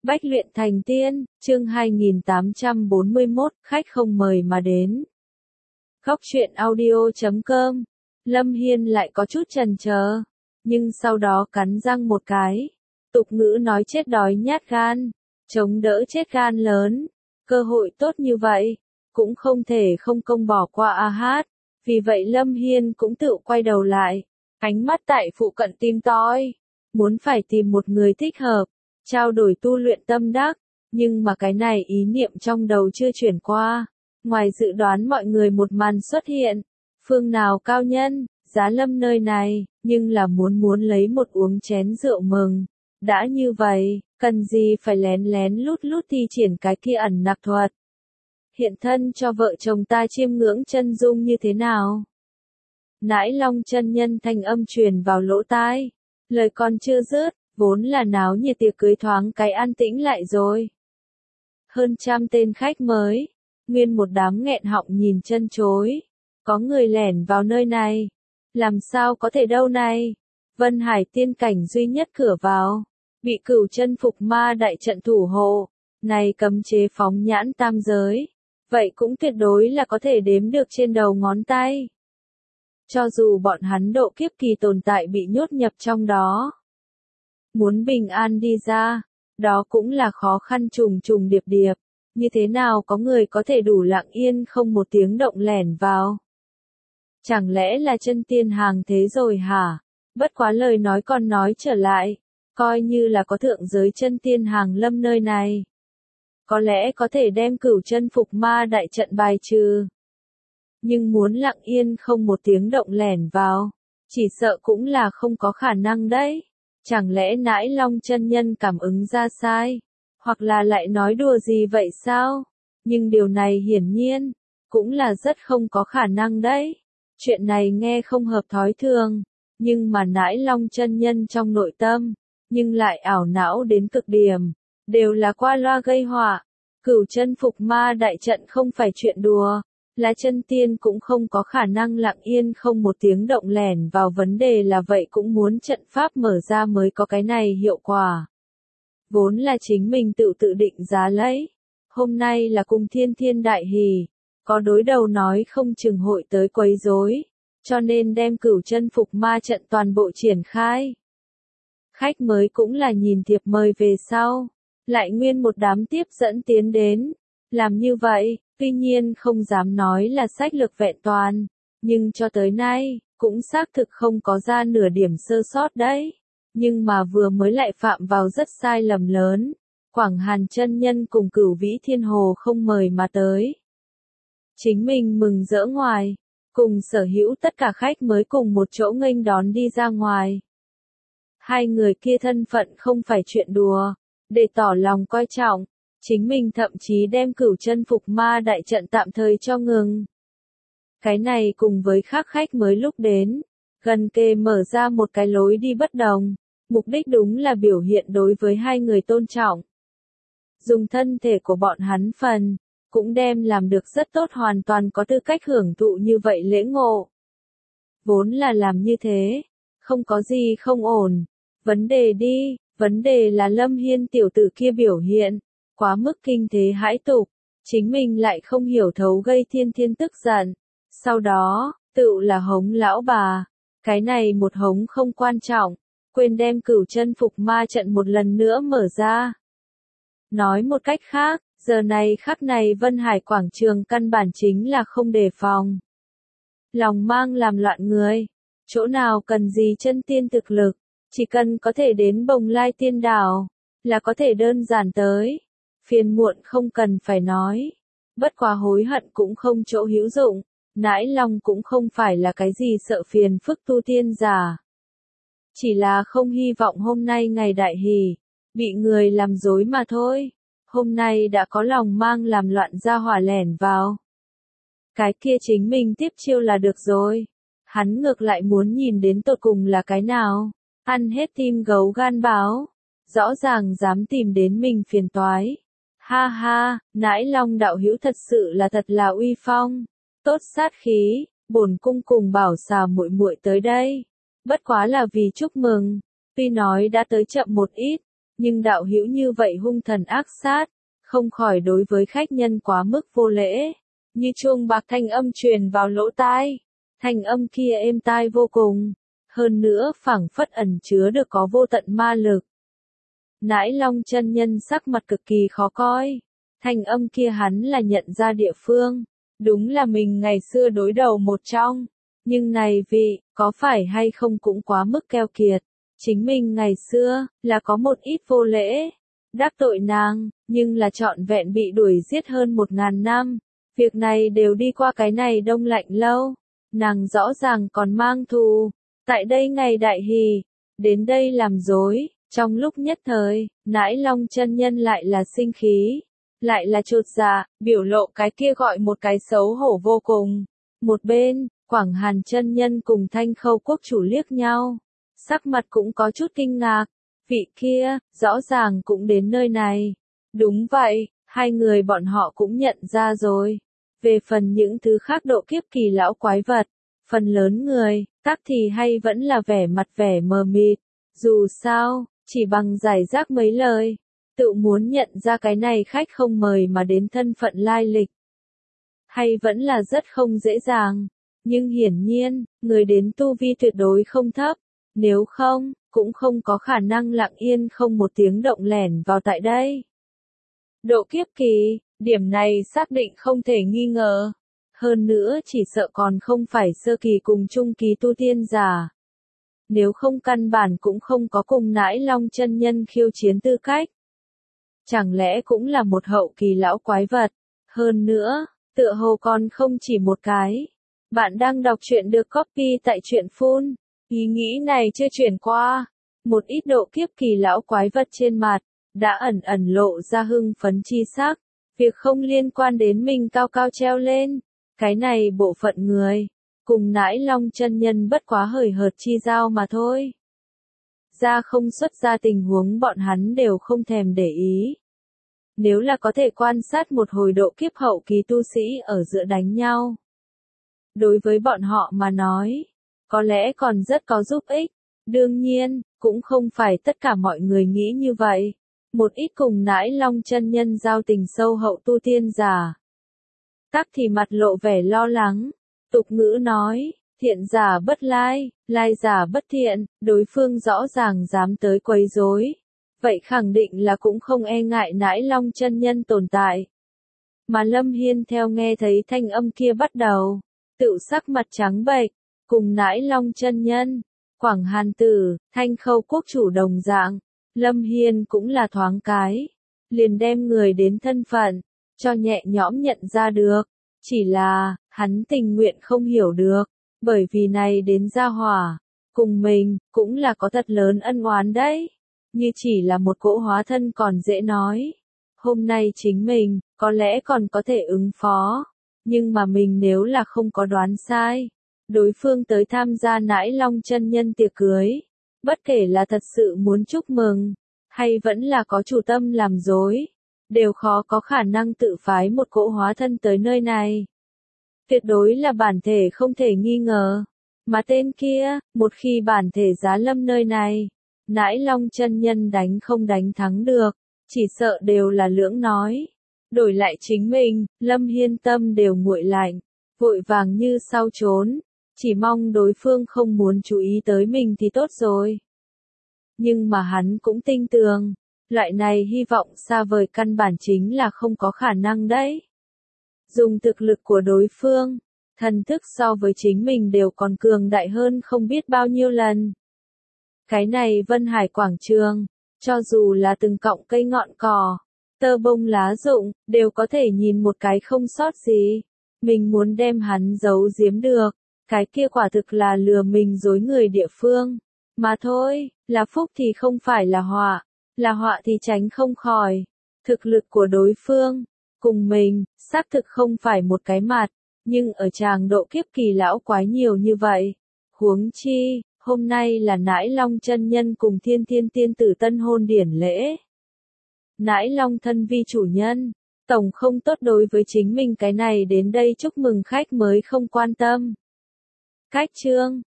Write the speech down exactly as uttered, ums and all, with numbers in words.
Bách luyện thành tiên, chương hai nghìn tám trăm bốn mươi mốt, khách không mời mà đến. Góc truyện audio chấm com. Lâm Hiên lại có chút chần chờ, nhưng sau đó cắn răng một cái. Tục ngữ nói chết đói nhát gan, chống đỡ chết gan lớn. Cơ hội tốt như vậy, cũng không thể không công bỏ qua a hát. Vì vậy Lâm Hiên cũng tự quay đầu lại, ánh mắt tại phụ cận tìm tòi, muốn phải tìm một người thích hợp, trao đổi tu luyện tâm đắc, nhưng mà cái này ý niệm trong đầu chưa chuyển qua. Ngoài dự đoán mọi người một màn xuất hiện, phương nào cao nhân, giá Lâm nơi này, nhưng là muốn muốn lấy một uống chén rượu mừng. Đã như vậy, cần gì phải lén lén lút lút thi triển cái kia ẩn nặc thuật. Hiện thân cho vợ chồng ta chiêm ngưỡng chân dung như thế nào? Nãi Long chân nhân thanh âm truyền vào lỗ tai, lời còn chưa dứt, vốn là náo nhiệt tiệc cưới thoáng cái an tĩnh lại rồi. Hơn trăm tên khách mới, nguyên một đám nghẹn họng nhìn chân chối. Có người lẻn vào nơi này, làm sao có thể đâu này? Vân Hải tiên cảnh duy nhất cửa vào, bị Cửu Chân Phục Ma đại trận thủ hộ, này cấm chế phóng nhãn tam giới, vậy cũng tuyệt đối là có thể đếm được trên đầu ngón tay. Cho dù bọn hắn độ kiếp kỳ tồn tại bị nhốt nhập trong đó, muốn bình an đi ra, đó cũng là khó khăn trùng trùng điệp điệp. Như thế nào có người có thể đủ lặng yên không một tiếng động lẻn vào? Chẳng lẽ là chân tiên hàng thế rồi hả? Bất quá lời nói còn nói trở lại, coi như là có thượng giới chân tiên hàng lâm nơi này, có lẽ có thể đem Cửu Chân Phục Ma đại trận bài trừ. Nhưng muốn lặng yên không một tiếng động lẻn vào, chỉ sợ cũng là không có khả năng đấy. Chẳng lẽ Nãi Long chân nhân cảm ứng ra sai, hoặc là lại nói đùa gì vậy sao? Nhưng điều này hiển nhiên, cũng là rất không có khả năng đấy. Chuyện này nghe không hợp thói thường, nhưng mà Nãi Long chân nhân trong nội tâm, nhưng lại ảo não đến cực điểm, đều là qua loa gây họa. Cửu Chân Phục Ma đại trận không phải chuyện đùa, là chân tiên cũng không có khả năng lặng yên không một tiếng động lẻn vào, vấn đề là vậy cũng muốn trận pháp mở ra mới có cái này hiệu quả. Vốn là chính mình tự tự định giá lấy, hôm nay là cùng thiên thiên đại hỷ, có đối đầu nói không chừng hội tới quấy rối, cho nên đem Cửu Chân Phục Ma trận toàn bộ triển khai. Khách mới cũng là nhìn thiệp mời về sau, lại nguyên một đám tiếp dẫn tiến đến, làm như vậy, tuy nhiên không dám nói là sách lược vẹn toàn, nhưng cho tới nay, cũng xác thực không có ra nửa điểm sơ sót đấy. Nhưng mà vừa mới lại phạm vào rất sai lầm lớn, Quảng Hàn chân nhân cùng Cửu Vĩ Thiên Hồ không mời mà tới. Chính mình mừng rỡ ngoài, cùng sở hữu tất cả khách mới cùng một chỗ nghênh đón đi ra ngoài. Hai người kia thân phận không phải chuyện đùa, để tỏ lòng coi trọng, chính mình thậm chí đem Cửu Chân Phục Ma đại trận tạm thời cho ngừng. Cái này cùng với khác khách mới lúc đến, gần kề mở ra một cái lối đi bất đồng, mục đích đúng là biểu hiện đối với hai người tôn trọng. Dùng thân thể của bọn hắn phần, cũng đem làm được rất tốt, hoàn toàn có tư cách hưởng thụ như vậy lễ ngộ. Vốn là làm như thế, không có gì không ổn. Vấn đề đi, vấn đề là Lâm Hiên tiểu tử kia biểu hiện, quá mức kinh thế hãi tục, chính mình lại không hiểu thấu gây thiên thiên tức giận. Sau đó, tự là hống lão bà, cái này một hống không quan trọng, quên đem Cửu Chân Phục Ma trận một lần nữa mở ra. Nói một cách khác, giờ này khắc này Vân Hải quảng trường căn bản chính là không đề phòng. Lòng mang làm loạn người, chỗ nào cần gì chân tiên thực lực, chỉ cần có thể đến Bồng Lai Tiên Đảo, là có thể đơn giản tới. Phiền muộn không cần phải nói, bất quá hối hận cũng không chỗ hữu dụng, Nãi Long cũng không phải là cái gì sợ phiền phức tu tiên giả. Chỉ là không hy vọng hôm nay ngày đại hỷ, bị người làm dối mà thôi. Hôm nay đã có lòng mang làm loạn ra hỏa lẻn vào. Cái kia chính mình tiếp chiêu là được rồi. Hắn ngược lại muốn nhìn đến tột cùng là cái nào. Ăn hết tim gấu gan báo. Rõ ràng dám tìm đến mình phiền toái. Ha ha, Nãi Long đạo hữu thật sự là thật là uy phong. Tốt sát khí, bổn cung cùng bảo xà muội muội tới đây. Bất quá là vì chúc mừng. Tuy nói đã tới chậm một ít, Nhưng đạo hữu như vậy hung thần ác sát, không khỏi đối với khách nhân quá mức vô lễ. Như chuông bạc thanh âm truyền vào lỗ tai, thanh âm kia êm tai vô cùng, hơn nữa phảng phất ẩn chứa được có vô tận ma lực. Nãi Long chân nhân sắc mặt cực kỳ khó coi, thanh âm kia hắn là nhận ra địa phương, đúng là mình ngày xưa đối đầu một trong, nhưng này vị, có phải hay không cũng quá mức keo kiệt, chính mình ngày xưa, là có một ít vô lễ, đắc tội nàng, nhưng là trọn vẹn bị đuổi giết hơn một ngàn năm. Việc này đều đi qua cái này đông lạnh lâu, nàng rõ ràng còn mang thù, tại đây ngày đại hỷ, đến đây làm dối, trong lúc nhất thời, Nãi Long chân nhân lại là sinh khí, lại là chột dạ, biểu lộ cái kia gọi một cái xấu hổ vô cùng. Một bên, Quảng Hàn chân nhân cùng Thanh Khâu quốc chủ liếc nhau, sắc mặt cũng có chút kinh ngạc, vị kia, rõ ràng cũng đến nơi này. Đúng vậy, hai người bọn họ cũng nhận ra rồi. Về phần những thứ khác độ kiếp kỳ lão quái vật, phần lớn người, các thì hay vẫn là vẻ mặt vẻ mờ mịt. Dù sao, chỉ bằng giải rác mấy lời, tự muốn nhận ra cái này khách không mời mà đến thân phận lai lịch. Hay vẫn là rất không dễ dàng, nhưng hiển nhiên, người đến tu vi tuyệt đối không thấp, nếu không, cũng không có khả năng lặng yên không một tiếng động lẻn vào tại đây. Độ kiếp kỳ, điểm này xác định không thể nghi ngờ. Hơn nữa chỉ sợ còn không phải sơ kỳ cùng trung kỳ tu tiên giả. Nếu không căn bản cũng không có cùng Nãi Long chân nhân khiêu chiến tư cách. Chẳng lẽ cũng là một hậu kỳ lão quái vật. Hơn nữa, tựa hồ còn không chỉ một cái. Bạn đang đọc truyện được copy tại truyện phun. Ý nghĩ này chưa chuyển qua. Một ít độ kiếp kỳ lão quái vật trên mặt, đã ẩn ẩn lộ ra hưng phấn chi sắc. Việc không liên quan đến mình cao cao treo lên. Cái này bộ phận người, cùng Nãi Long chân nhân bất quá hời hợt chi giao mà thôi. Ra không xuất ra tình huống bọn hắn đều không thèm để ý. Nếu là có thể quan sát một hồi độ kiếp hậu kỳ tu sĩ ở giữa đánh nhau. Đối với bọn họ mà nói, có lẽ còn rất có giúp ích. Đương nhiên, cũng không phải tất cả mọi người nghĩ như vậy. Một ít cùng Nãi Long chân nhân giao tình sâu hậu tu tiên giả. Tắc thì mặt lộ vẻ lo lắng. Tục ngữ nói, thiện giả bất lai, lai giả bất thiện, đối phương rõ ràng dám tới quấy rối. Vậy khẳng định là cũng không e ngại Nãi Long chân nhân tồn tại. Mà Lâm Hiên theo nghe thấy thanh âm kia bắt đầu, tự sắc mặt trắng bệch, cùng Nãi Long chân nhân, Quảng Hàn tử, Thanh Khâu quốc chủ đồng dạng, Lâm Hiên cũng là thoáng cái, liền đem người đến thân phận, cho nhẹ nhõm nhận ra được, chỉ là, hắn tình nguyện không hiểu được, bởi vì này đến gia hỏa, cùng mình, cũng là có thật lớn ân oán đấy, như chỉ là một cỗ hóa thân còn dễ nói, hôm nay chính mình, có lẽ còn có thể ứng phó, nhưng mà mình nếu là không có đoán sai, đối phương tới tham gia Nãi Long chân nhân tiệc cưới, bất kể là thật sự muốn chúc mừng, hay vẫn là có chủ tâm làm dối, đều khó có khả năng tự phái một cỗ hóa thân tới nơi này. Tuyệt đối là bản thể không thể nghi ngờ. Mà tên kia, một khi bản thể giá lâm nơi này, Nãi Long chân nhân đánh không đánh thắng được, chỉ sợ đều là lưỡng nói. Đổi lại chính mình, Lâm Hiên tâm đều nguội lạnh, vội vàng như sau trốn, chỉ mong đối phương không muốn chú ý tới mình thì tốt rồi. Nhưng mà hắn cũng tin tưởng, loại này hy vọng xa vời căn bản chính là không có khả năng đấy. Dùng thực lực của đối phương, thần thức so với chính mình đều còn cường đại hơn không biết bao nhiêu lần. Cái này Vân Hải Quảng Trường, cho dù là từng cọng cây ngọn cỏ, tơ bông lá rụng, đều có thể nhìn một cái không sót gì. Mình muốn đem hắn giấu giếm được, cái kia quả thực là lừa mình dối người địa phương. Mà thôi, là phúc thì không phải là họa, là họa thì tránh không khỏi. Thực lực của đối phương, cùng mình, xác thực không phải một cái mặt, nhưng ở tràng độ kiếp kỳ lão quái nhiều như vậy. Huống chi, hôm nay là Nãi Long chân nhân cùng Thiên Thiên tiên tử tân hôn điển lễ. Nãi Long thân vi chủ nhân, tổng không tốt đối với chính mình cái này đến đây chúc mừng khách mới không quan tâm. Cách chương